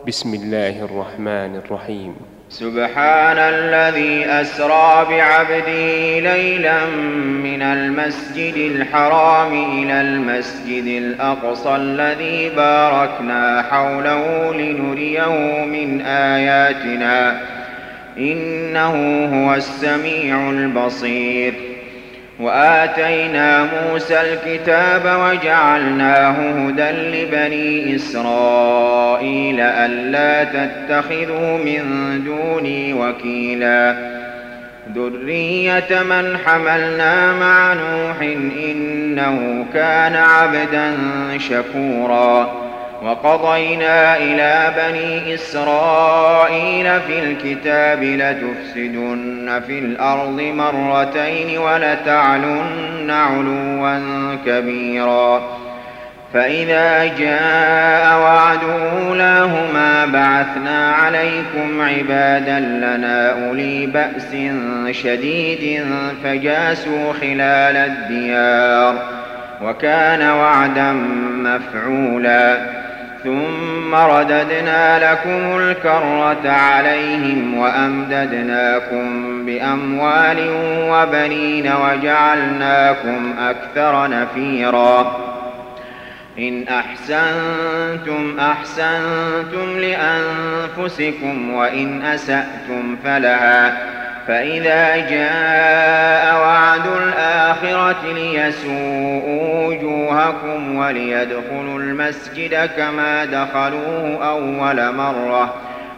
بسم الله الرحمن الرحيم. سبحان الذي أسرى بعبده ليلا من المسجد الحرام إلى المسجد الأقصى الذي باركنا حوله لنريه من آياتنا إنه هو السميع البصير. وآتينا موسى الكتاب وجعلناه هدى لبني إسرائيل ألا تتخذوا من دوني وكيلا ذرية من حملنا مع نوح إنه كان عبدا شكورا. وقضينا إلى بني إسرائيل في الكتاب لتفسدن في الأرض مرتين ولتعلن علوا كبيرا. فإذا جاء وعد أولاهما بعثنا عليكم عبادا لنا أولي بأس شديد فجاسوا خلال الديار وكان وعدا مفعولا. ثم رددنا لكم الكرة عليهم وأمددناكم بأموال وبنين وجعلناكم أكثر نفيرا. إن أحسنتم أحسنتم لأنفسكم وإن أسأتم فلها. فإذا جاء وعد الآخرة ليسوءوا وجوهكم وليدخلوا المسجد كما دخلوه أول مرة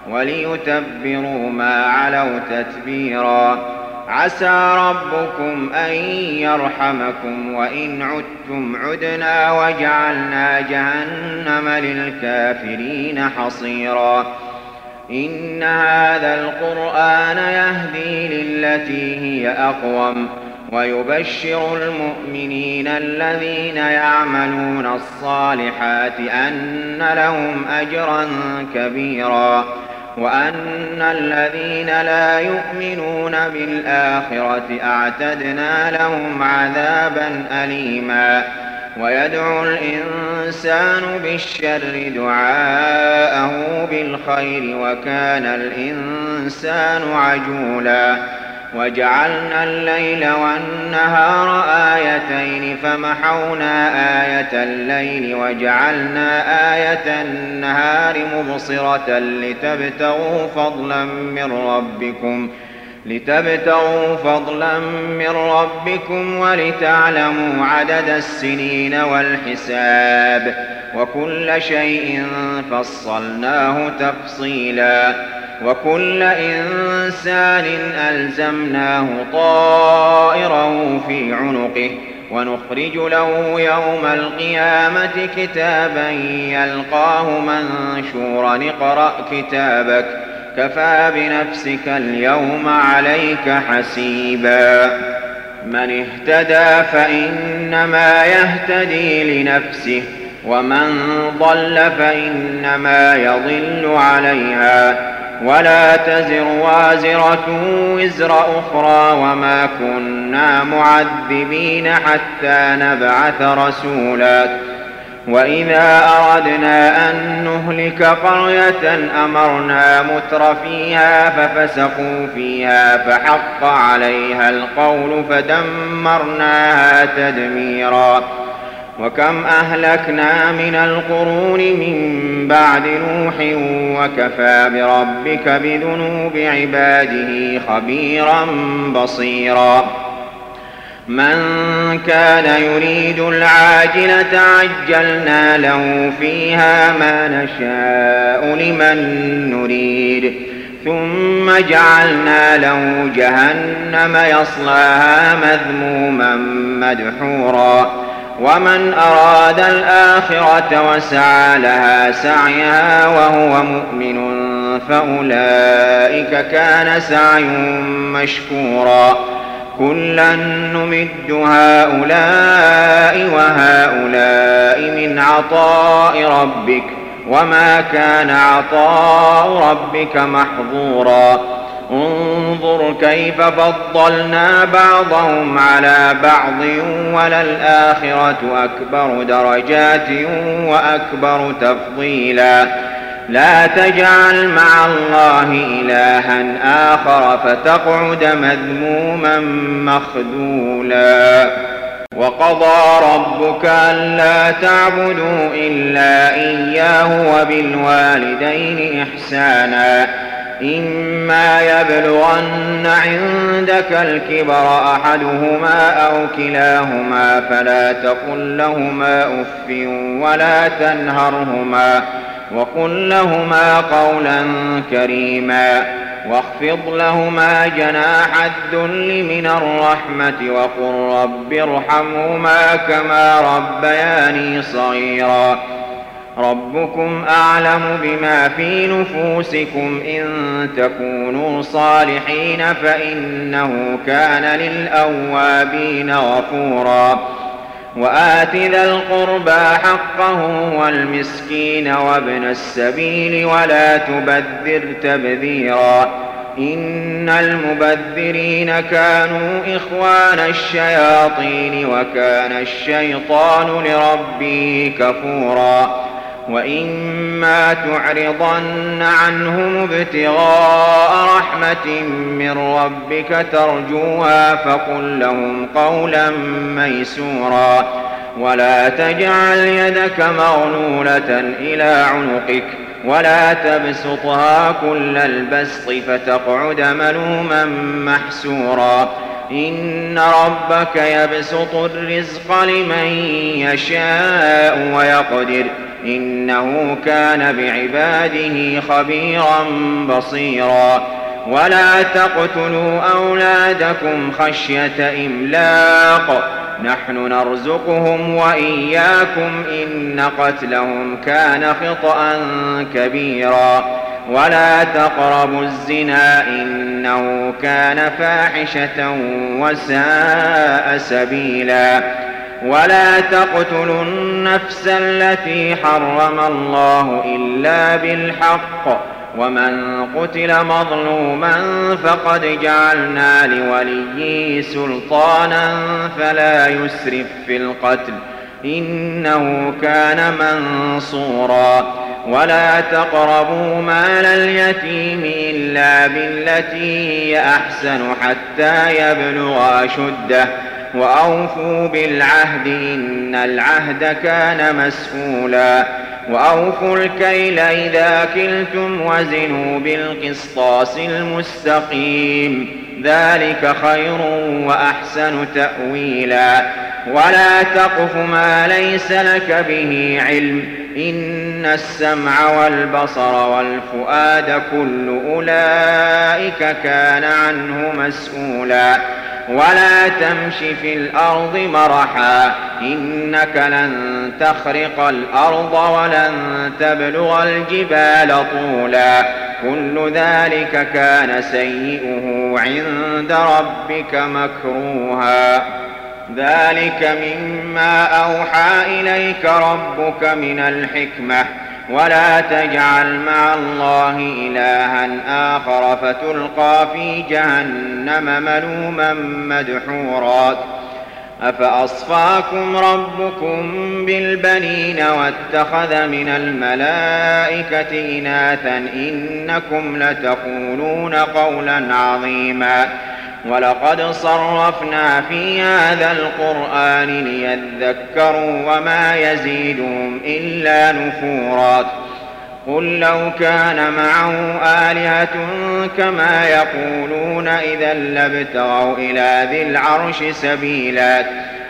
وليتبروا ما علوا تتبيرا. عسى ربكم أن يرحمكم وإن عدتم عدنا وجعلنا جهنم للكافرين حصيرا. إن هذا القرآن يهدي للتي هي أقوم ويبشر المؤمنين الذين يعملون الصالحات أن لهم أجرا كبيرا وأن الذين لا يؤمنون بالآخرة أعتدنا لهم عذابا أليما. ويدعو الإنسان بالشر دعاءه بالخير وكان الإنسان عجولا. وجعلنا الليل والنهار آيتين فمحونا آية الليل وجعلنا آية النهار مبصرة لتبتغوا فضلا من ربكم ولتعلموا عدد السنين والحساب وكل شيء فصلناه تفصيلا. وكل إنسان ألزمناه طائره في عنقه ونخرج له يوم القيامة كتابا يلقاه منشورا. اقرأ كتابك كفى بنفسك اليوم عليك حسيبا. من اهتدى فإنما يهتدي لنفسه ومن ضل فإنما يضل عليها ولا تزر وازرة وزر أخرى وما كنا معذبين حتى نبعث رسولا. وإذا أردنا أن نهلك قرية أمرنا متر فيها ففسقوا فيها فحق عليها القول فدمرناها تدميرا. وكم أهلكنا من القرون من بعد نوح وكفى بربك بذنوب عباده خبيرا بصيرا. من كان يريد العاجلة عجلنا له فيها ما نشاء لمن نريد ثم جعلنا له جهنم يصلاها مذموما مدحورا. ومن أراد الآخرة وسعى لها سعيها وهو مؤمن فأولئك كان سعيهم مشكورا. كلا نمد هؤلاء وهؤلاء من عطاء ربك وما كان عطاء ربك محظورا. انظر كيف فضلنا بعضهم على بعض وللآخرة أكبر درجات وأكبر تفضيلا. لا تجعل مع الله إلها آخر فتقعد مذموما مخذولا. وقضى ربك ألا تعبدوا إلا إياه وبالوالدين إحسانا إما يبلغن عندك الكبر أحدهما أو كلاهما فلا تقل لهما أف ولا تنهرهما وقل لهما قولا كريما واخفض لهما جناح الذل من الرحمة وقل رب ارحمهما كما ربياني صغيرا. ربكم أعلم بما في نفوسكم إن تكونوا صالحين فإنه كان للأوابين غفورا. وآت ذا القربى حقه والمسكين وابن السبيل ولا تبذر تبذيرا إن المبذرين كانوا إخوان الشياطين وكان الشيطان لربه كفورا. وإما تعرضن عنهم ابتغاء رحمة من ربك ترجوها فقل لهم قولا ميسورا. ولا تجعل يدك مغلولة إلى عنقك ولا تبسطها كل البسط فتقعد ملوما محسورا. إن ربك يبسط الرزق لمن يشاء ويقدر إنه كان بعباده خبيرا بصيرا. ولا تقتلوا أولادكم خشية إملاق نحن نرزقهم وإياكم إن قتلهم كان خطأ كبيرا. ولا تقربوا الزنا إنه كان فاحشة وساء سبيلا. ولا تقتلوا النفس التي حرم الله إلا بالحق ومن قتل مظلوما فقد جعلنا لوليه سلطانا فلا يسرف في القتل إنه كان منصورا. ولا تقربوا مال اليتيم إلا بالتي هي أحسن حتى يبلغ أشده وأوفوا بالعهد إن العهد كان مسؤولا. وأوفوا الكيل إذا كلتم وزنوا بالقسطاس المستقيم ذلك خير وأحسن تأويلا. ولا تقف ما ليس لك به علم إن السمع والبصر والفؤاد كل أولئك كان عنه مسؤولا. ولا تمش في الأرض مرحا إنك لن تخرق الأرض ولن تبلغ الجبال طولا كل ذلك كان سيئه عند ربك مكروها. ذلك مما أوحى إليك ربك من الحكمة. ولا تجعل مع الله إلها آخر فتلقى في جهنم ملوما مدحورا. أفأصفاكم ربكم بالبنين واتخذ من الملائكة إناثا إنكم لتقولون قولا عظيما. ولقد صرفنا في هذا القرآن ليذكروا وما يزيدهم إلا نفورا. قل لو كان معه آلهة كما يقولون إذا لابتغوا إلى ذي العرش سبيلا.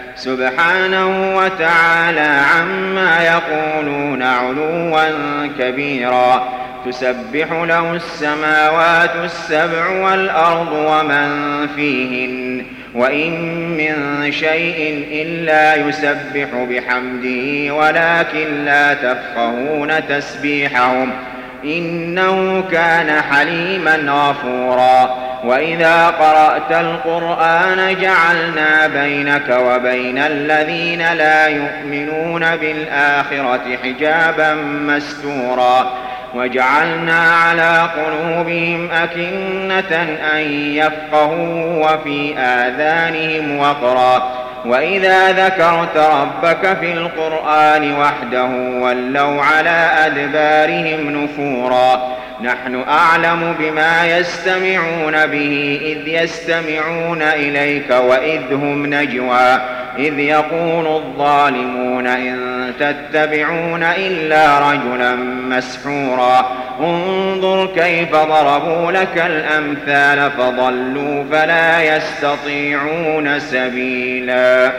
سبحانه وتعالى عما يقولون علوا كبيرا. تسبح له السماوات السبع والأرض ومن فيهن وإن من شيء إلا يسبح بحمده ولكن لا تفقهون تسبيحهم إنه كان حليما غفورا. وإذا قرأت القرآن جعلنا بينك وبين الذين لا يؤمنون بالآخرة حجابا مستورا. وجعلنا على قلوبهم أكنة أن يفقهوا وفي آذانهم وقرا وإذا ذكرت ربك في القرآن وحده ولوا على أدبارهم نفورا نحن أعلم بما يستمعون به إذ يستمعون إليك وإذ هم نجوى إذ يقول الظالمون إن تتبعون إلا رجلا مسحورا انظر كيف ضربوا لك الأمثال فضلوا فلا يستطيعون سبيلا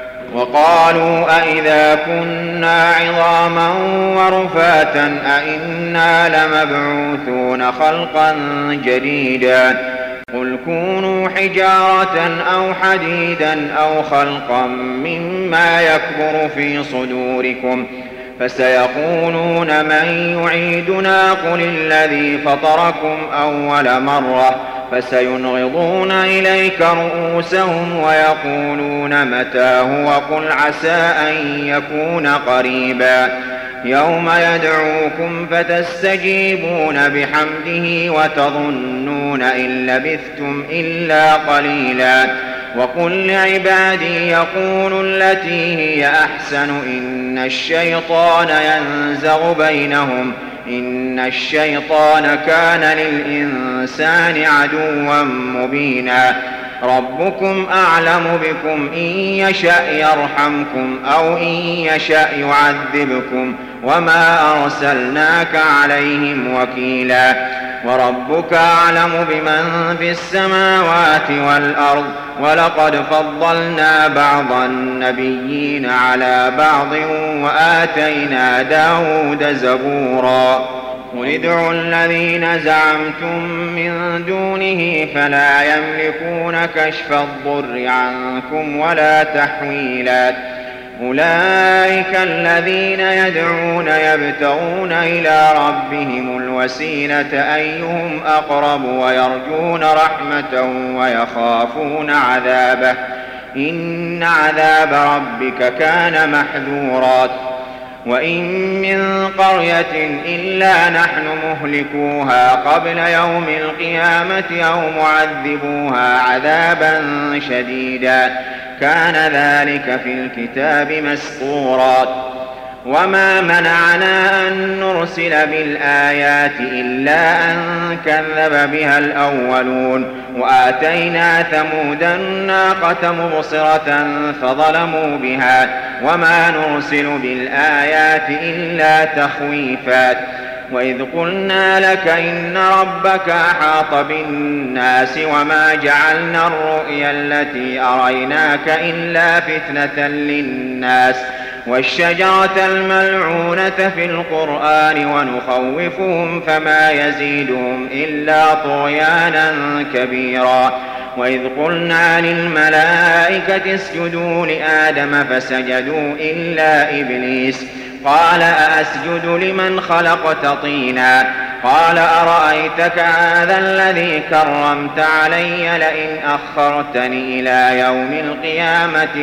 وقالوا أئذا كنا عظاما ورفاتا أئنا لمبعوثون خلقا جديدا قل كونوا حجارة أو حديدا أو خلقا مما يكبر في صدوركم فسيقولون من يعيدنا قل الذي فطركم أول مرة فسينغضون إليك رؤوسهم ويقولون متى وقل عسى أن يكون قريبا يوم يدعوكم فتستجيبون بحمده وتظنون إن لبثتم إلا قليلا وقل لعبادي يقولوا التي هي أحسن إن الشيطان ينزغ بينهم إن الشيطان كان للإنسان عدوا مبينا ربكم أعلم بكم إن يشأ يرحمكم أو إن يشأ يعذبكم وما أرسلناك عليهم وكيلا وربك أعلم بمن في السماوات والأرض ولقد فضلنا بعض النبيين على بعض وآتينا داود زبورا قل ادعوا الذين زعمتم من دونه فلا يملكون كشف الضر عنكم ولا تحويلا أولئك الذين يدعون يبتغون إلى ربهم الوسيلة أيهم أقرب ويرجون رحمته ويخافون عذابه إن عذاب ربك كان محذورا وإن من قرية إلا نحن مهلكوها قبل يوم القيامة أو معذبوها عذابا شديدا كان ذلك في الكتاب مسطورا وما منعنا أن نرسل بالآيات إلا أن كذب بها الأولون وآتينا ثمود الناقة مبصرة فظلموا بها وما نرسل بالآيات إلا تخويفا وإذ قلنا لك إن ربك أحاط بالناس وما جعلنا الرؤيا التي أريناك إلا فتنة للناس والشجرة الملعونة في القرآن ونخوفهم فما يزيدهم إلا طغيانا كبيرا وإذ قلنا للملائكة اسجدوا لآدم فسجدوا إلا إبليس قال أأسجد لمن خلقت طينا قال أرأيتك هذا الذي كرمت علي لئن أخرتني إلى يوم القيامة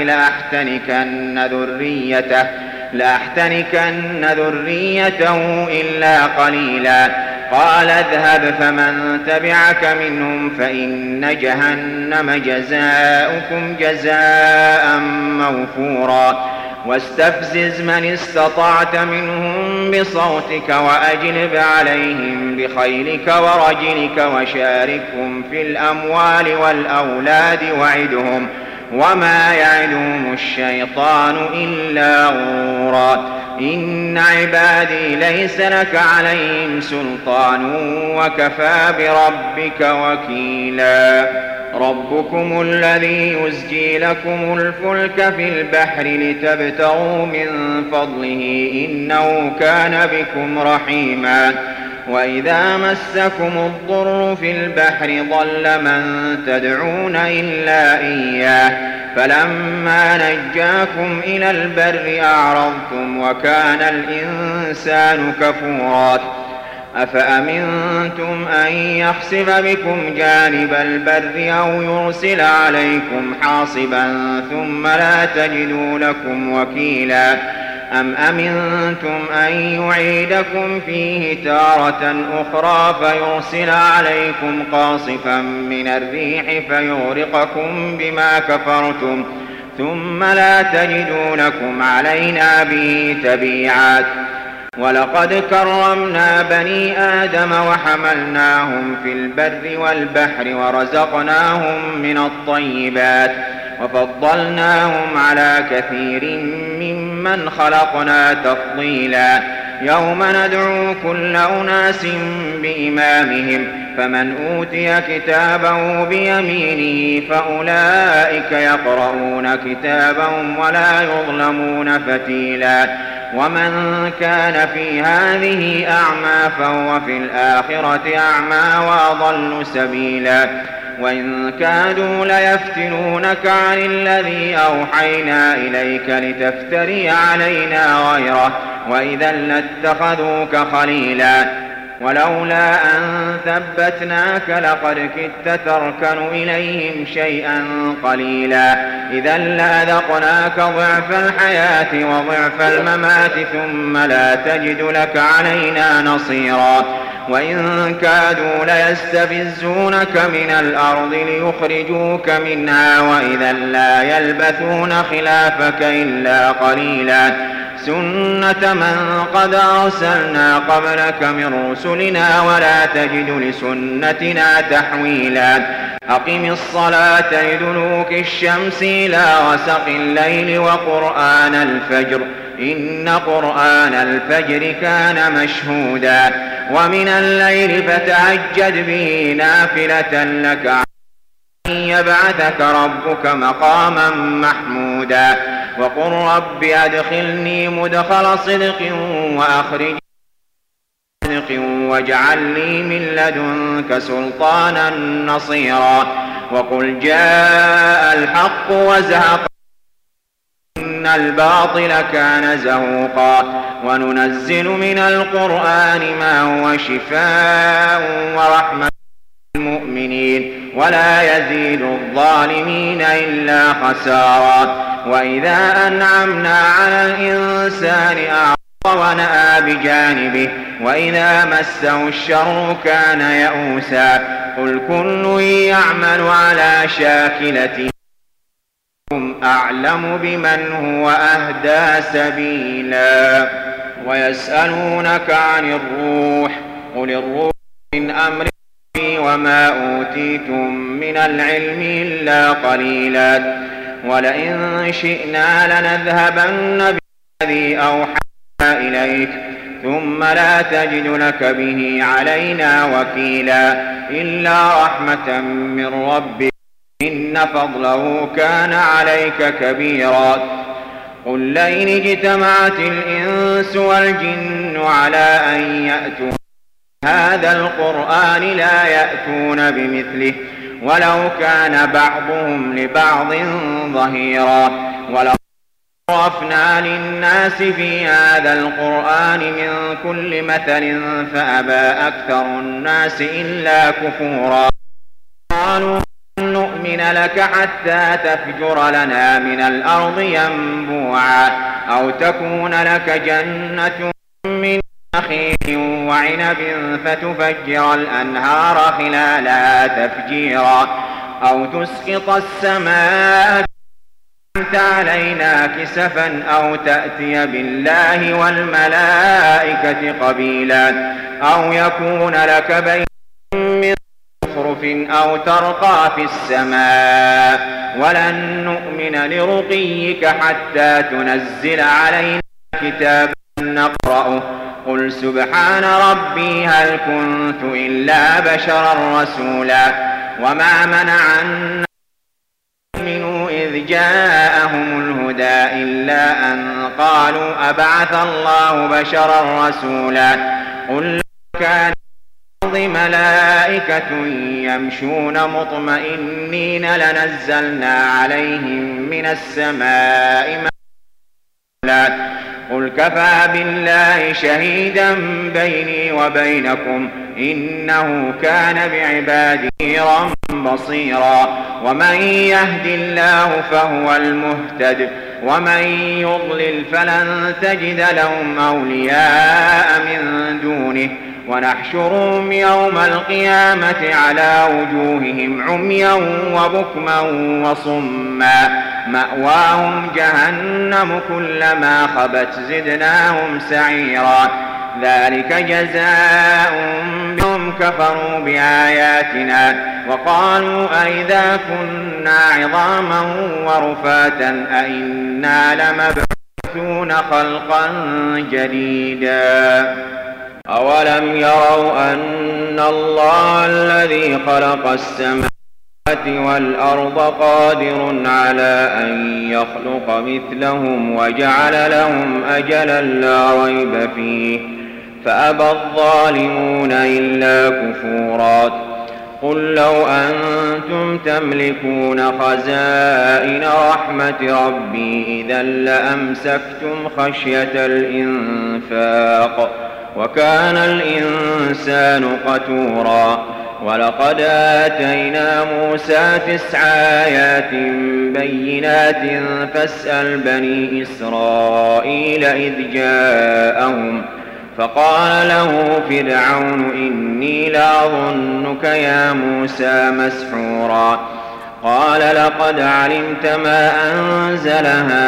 لأحتنكن ذريته إلا قليلا قال اذهب فمن تبعك منهم فإن جهنم جزاؤكم جزاء موفورا واستفزز من استطعت منهم بصوتك وأجلب عليهم بخيلك ورجلك وشاركهم في الأموال والأولاد وعدهم وما يعدهم الشيطان إلا غرورا إن عبادي ليس لك عليهم سلطان وكفى بربك وكيلا ربكم الذي يزجي لكم الفلك في البحر لتبتغوا من فضله إنه كان بكم رحيما وإذا مسكم الضر في البحر ضل من تدعون إلا إياه فلما نجاكم إلى البر أعرضتم وكان الإنسان كفورا أفأمنتم أن يخسف بكم جانب البر أو يرسل عليكم حاصبا ثم لا تجدوا لكم وكيلا أم أمنتم أن يعيدكم فيه تارة أخرى فيرسل عليكم قاصفا من الريح فيغرقكم بما كفرتم ثم لا تجدوا لكم علينا به تبيعا. ولقد كرمنا بني آدم وحملناهم في البر والبحر ورزقناهم من الطيبات وفضلناهم على كثير ممن خلقنا تفضيلا. يوم ندعو كل أناس بإمامهم فمن أوتي كتابه بيمينه فأولئك يقرؤون كتابهم ولا يظلمون فتيلا. ومن كان في هذه أعمى فهو في الآخرة أعمى وأضل سبيلا. وإن كادوا ليفتنونك عن الذي أوحينا إليك لتفتري علينا غيره وإذا لاتخذوك خليلا. ولولا أن ثبتناك لقد كدت تركن إليهم شيئا قليلا. إذا لأذقناك ضعف الحياة وضعف الممات ثم لا تجد لك علينا نصيرا. وإن كادوا ليستفزونك من الأرض ليخرجوك منها وإذا لا يلبثون خلافك إلا قليلا. سنة من قد أرسلنا قبلك من رسلنا ولا تجد لسنتنا تحويلا. أقم الصلاة لدلوك الشمس إلى غسق الليل وقرآن الفجر إن قرآن الفجر كان مشهودا. ومن الليل فتهجد به نافلة لك أن يبعثك ربك مقاما محمودا. وقل رب أدخلني مدخل صدق وأخرجني صدق واجعل لي من لدنك سلطانا نصيرا. وقل جاء الحق وزهق إن الباطل كان زهوقا. وننزل من القرآن ما هو شفاء ورحمة للمؤمنين ولا يزيد الظالمين إلا خسارا. وإذا أنعمنا على الإنسان أعرض ونأى بجانبه وإذا مسه الشر كان يئوسا. قل كل يعمل على شاكلته أعلم بمن هو أهدى سبيلا. ويسألونك عن الروح قل الروح من أمر ربي وما أوتيتم من العلم إلا قليلا. ولئن شئنا لنذهبن بالذي أوحينا إليك ثم لا تجد لك به علينا وكيلا. إلا رحمة من ربك إن فضله كان عليك كبيرا. قل لئن اجتمعت الإنس والجن على أن يأتوا هذا القرآن لا يأتون بمثله ولو كان بعضهم لبعض ظهيرا. ولو صرفنا للناس في هذا القرآن من كل مثل فأبى أكثر الناس إلا كفورا. قالوا نؤمن لك حتى تفجر لنا من الأرض ينبوعا أو تكون لك جنة من نخيل وعنب فتفجر الأنهار خلالها تفجيرا أو تسقط السماء علينا كسفا أو تأتي بالله والملائكة قبيلا أو يكون لك بيت من زخرف أو ترقى في السماء ولن نؤمن لرقيك حتى تنزل علينا كتابا نقرأه. قل سبحان ربي هل كنت إلا بشرا رسولا. وما منع الناس أن يؤمنوا إذ جاءهم الهدى إلا أن قالوا أبعث الله بشرا رسولا. قل لو كان ملائكة يمشون مطمئنين لنزلنا عليهم من السماء ماء. قل كفى بالله شهيدا بيني وبينكم إنه كان بعباده بصيرا. ومن يهد الله فهو المهتد ومن يضلل فلن تجد لهم أولياء من دونه. ونحشرهم يوم القيامة على وجوههم عميا وبكما وصما مأواهم جهنم كلما خبت زدناهم سعيرا ذلك جزاؤهم بهم كفروا بآياتنا وقالوا أئذا كنا عظاما ورفاتا أئنا لمبعوثون خلقا جديدا أولم يروا أن الله الذي خلق السماوات والأرض قادر على أن يخلق مثلهم وجعل لهم أجلا لا ريب فيه فأبى الظالمون إلا كفورا قل لو أنتم تملكون خزائن رحمة ربي إذا لأمسكتم خشية الإنفاق وكان الإنسان قتورا ولقد آتينا موسى 9 آيات بينات فاسأل بني إسرائيل إذ جاءهم فقال له فرعون إني لأظنك يا موسى مسحورا قال لقد علمت ما أنزل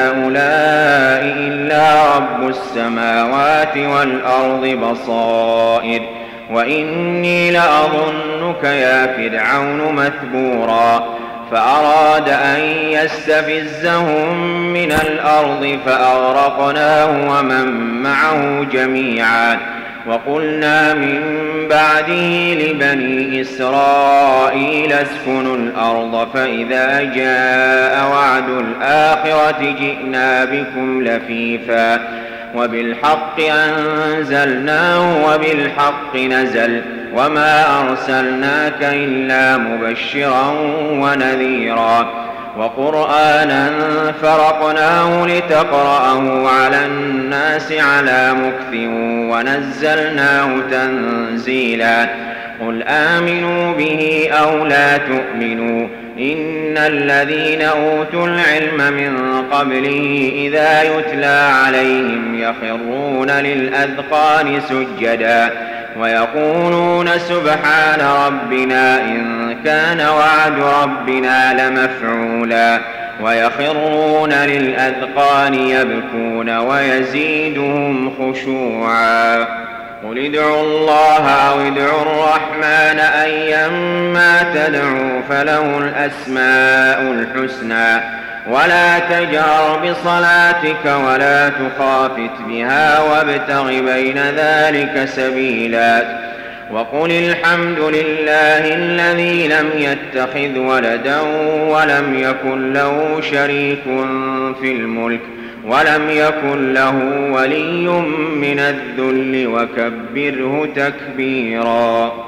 هؤلاء إلا رب السماوات والأرض بصائر وإني لأظنك يا فرعون مثبورا فأراد أن يستفزهم من الأرض فأغرقناه ومن معه جميعا وقلنا من بعده لبني إسرائيل اسكنوا الأرض فإذا جاء وعد الآخرة جئنا بكم لفيفا وبالحق أنزلناه وبالحق نزل وما أرسلناك إلا مبشرا ونذيرا وقرآنا فرقناه لتقرأه على الناس على مكث ونزلناه تنزيلا قل آمنوا به أو لا تؤمنوا إن الذين أوتوا العلم من قبله إذا يتلى عليهم يخرون للأذقان سجدا ويقولون سبحان ربنا إن كان وعد ربنا لمفعولا ويخرون للأذقان يبكون ويزيدهم خشوعا قل ادعوا الله أو ادعوا الرحمن أيما تدعوا فله الأسماء الحسنى ولا تجهر بصلاتك ولا تخافت بها وابتغ بين ذلك سبيلا وقل الحمد لله الذي لم يتخذ ولدا ولم يكن له شريك في الملك ولم يكن له ولي من الذل وكبره تكبيرا